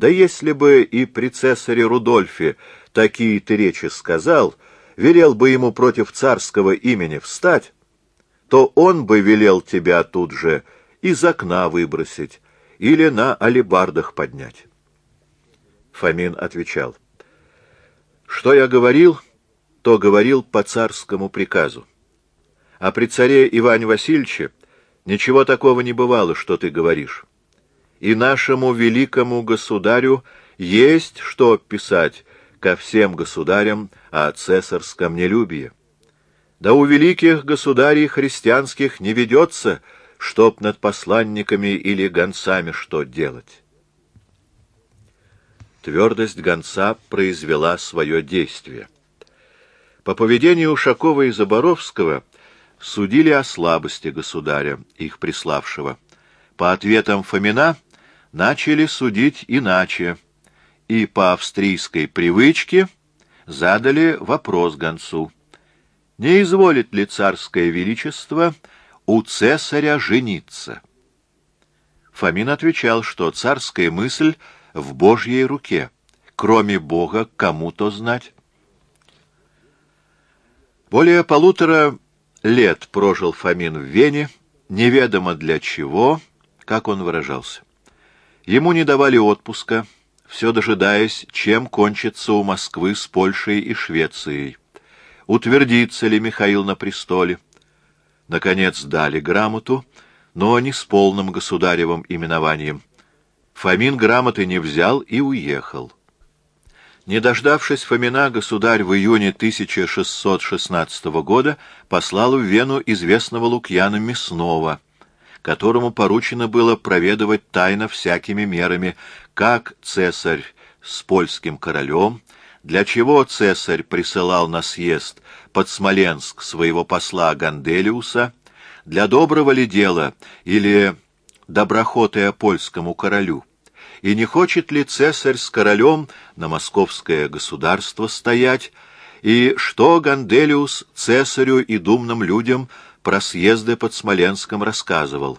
Да если бы и при цесаре Рудольфе такие ты речи сказал, велел бы ему против царского имени встать, то он бы велел тебя тут же из окна выбросить или на алебардах поднять. Фомин отвечал: что я говорил, то говорил по царскому приказу. А при царе Иване Васильевиче ничего такого не бывало, что ты говоришь. И нашему великому государю есть что писать ко всем государям о цесарском нелюбии. Да у великих государей христианских не ведется, чтоб над посланниками или гонцами что делать. Твердость гонца произвела свое действие. По поведению Ушакова и Заборовского судили о слабости государя, их приславшего. По ответам Фомина начали судить иначе, и по австрийской привычке задали вопрос гонцу: не изволит ли царское величество у цесаря жениться? Фомин отвечал, что царская мысль в Божьей руке, кроме Бога кому-то знать. Более 1,5 лет прожил Фомин в Вене, неведомо для чего, как он выражался. Ему не давали отпуска, все дожидаясь, чем кончится у Москвы с Польшей и Швецией. Утвердится ли Михаил на престоле? Наконец дали грамоту, но не с полным государевым именованием. Фомин грамоты не взял и уехал. Не дождавшись Фомина, государь в июне 1616 года послал в Вену известного Лукьяна Мясного, которому поручено было проведывать тайно всякими мерами, как цесарь с польским королем, для чего цесарь присылал на съезд под Смоленск своего посла Ганделиуса, для доброго ли дела или доброхотия польскому королю, и не хочет ли цесарь с королем на московское государство стоять, и что Ганделиус цесарю и думным людям про съезды под Смоленском рассказывал.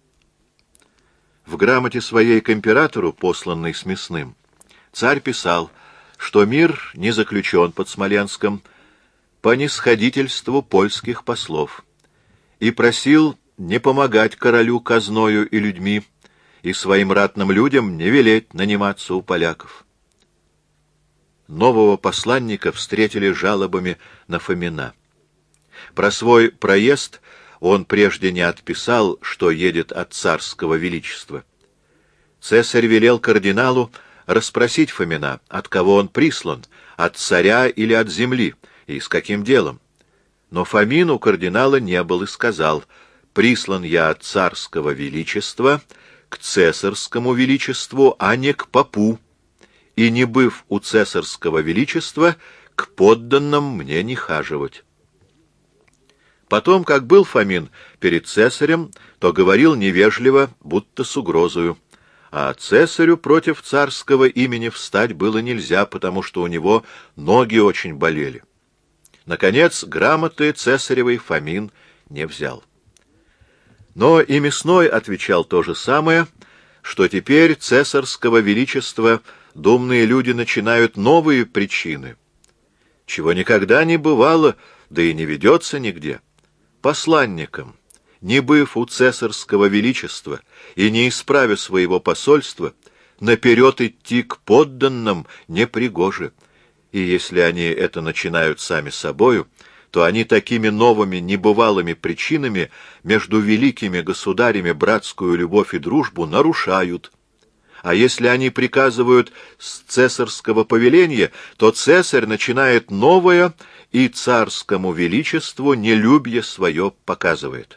В грамоте своей к императору, посланной с Мясным, царь писал, что мир не заключен под Смоленском по нисходительству польских послов, и просил не помогать королю казною и людьми, и своим ратным людям не велеть наниматься у поляков. Нового посланника встретили жалобами на Фомина. Про свой проезд он прежде не отписал, что едет от царского величества. Цесарь велел кардиналу расспросить Фомина, от кого он прислан, от царя или от земли, и с каким делом. Но Фомин у кардинала не был и сказал: «Прислан я от царского величества к цесарскому величеству, а не к попу, и, не быв у цесарского величества, к подданным мне не хаживать». Потом, как был Фомин перед цесарем, то говорил невежливо, будто с угрозою. А цесарю против царского имени встать было нельзя, потому что у него ноги очень болели. Наконец, грамоты цесаревой Фомин не взял. Но и Мясной отвечал то же самое, что теперь цесарского величества думные люди начинают новые причины, чего никогда не бывало, да и не ведется нигде. Посланникам, не быв у цесарского величества и не исправя своего посольства, наперед идти к подданным непригоже, и если они это начинают сами собою, то они такими новыми небывалыми причинами между великими государями братскую любовь и дружбу нарушают. А если они приказывают с цесарского повеления, то цесарь начинает новое и царскому величеству нелюбие свое показывает.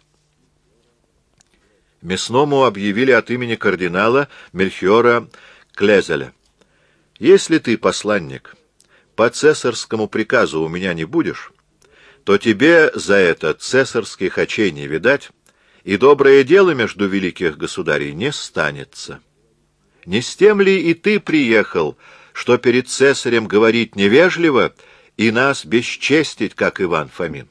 Мясному объявили от имени кардинала Мельхиора Клезеля: «Если ты, посланник, по цесарскому приказу у меня не будешь, то тебе за это цесарских очей не видать, и доброе дело между великих государей не станется. Не с тем ли и ты приехал, что перед цесарем говорить невежливо и нас бесчестить, как Иван Фомин?»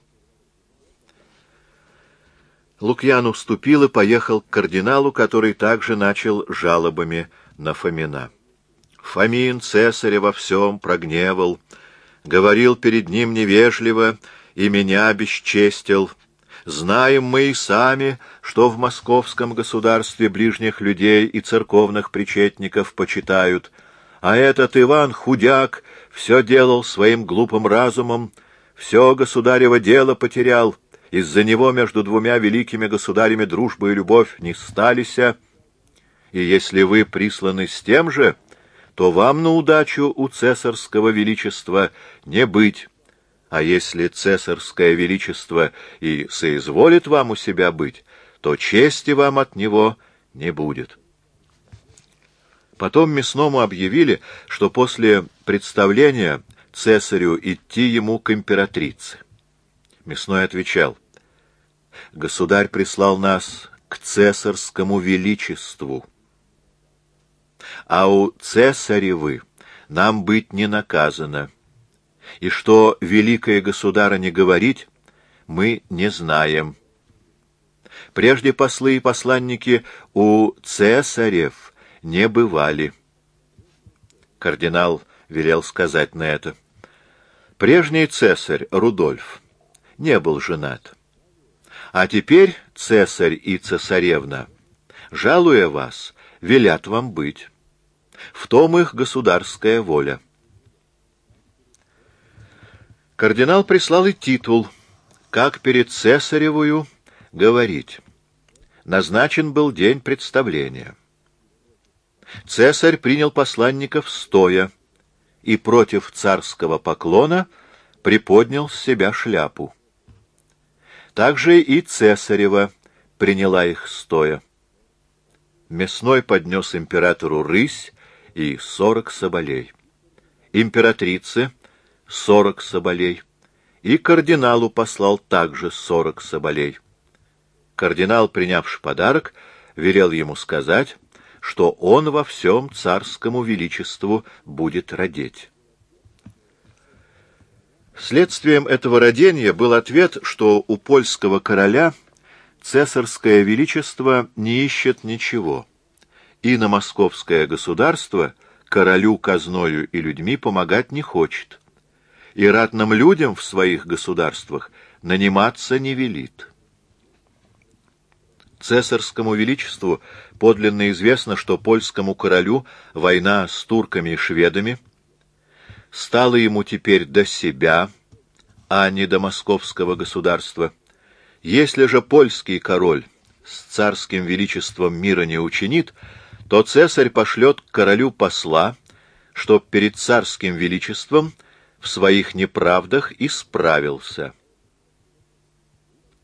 Лукьян уступил и поехал к кардиналу, который также начал жалобами на Фомина. Фомин цесаря во всем прогневал, говорил перед ним невежливо и меня бесчестил. Знаем мы и сами, что в московском государстве ближних людей и церковных причетников почитают, а этот Иван Худяк все делал своим глупым разумом, все государево дело потерял, из-за него между двумя великими государями дружба и любовь не сталися, и если вы присланы с тем же, то вам на удачу у цесарского величества не быть, а если цесарское величество и соизволит вам у себя быть, то чести вам от него не будет». Потом Мясному объявили, что после представления цесарю идти ему к императрице. Мясной отвечал: «Государь прислал нас к цесарскому величеству, а у цесаревы нам быть не наказано, и что великое государыне говорить, мы не знаем. Прежде послы и посланники у цесарев не бывали». Кардинал велел сказать на это: «Прежний цесарь Рудольф не был женат, а теперь цесарь и цесаревна, жалуя вас, велят вам быть. В том их государская воля». Кардинал прислал и титул, как перед цесаревую говорить. Назначен был день представления. Цесарь принял посланников стоя и против царского поклона приподнял с себя шляпу. Также и цесарева приняла их стоя. Мясной поднес императору рысь и 40 соболей, императрице 40 соболей, и кардиналу послал также 40 соболей. Кардинал, принявший подарок, велел ему сказать, что он во всем царскому величеству будет родить. Следствием этого родения был ответ, что у польского короля цесарское величество не ищет ничего, и на московское государство королю казною и людьми помогать не хочет, и ратным людям в своих государствах наниматься не велит. Цесарскому величеству подлинно известно, что польскому королю война с турками и шведами стала ему теперь до себя, а не до московского государства. Если же польский король с царским величеством мира не учинит, то цесарь пошлет к королю посла, чтоб перед царским величеством в своих неправдах исправился.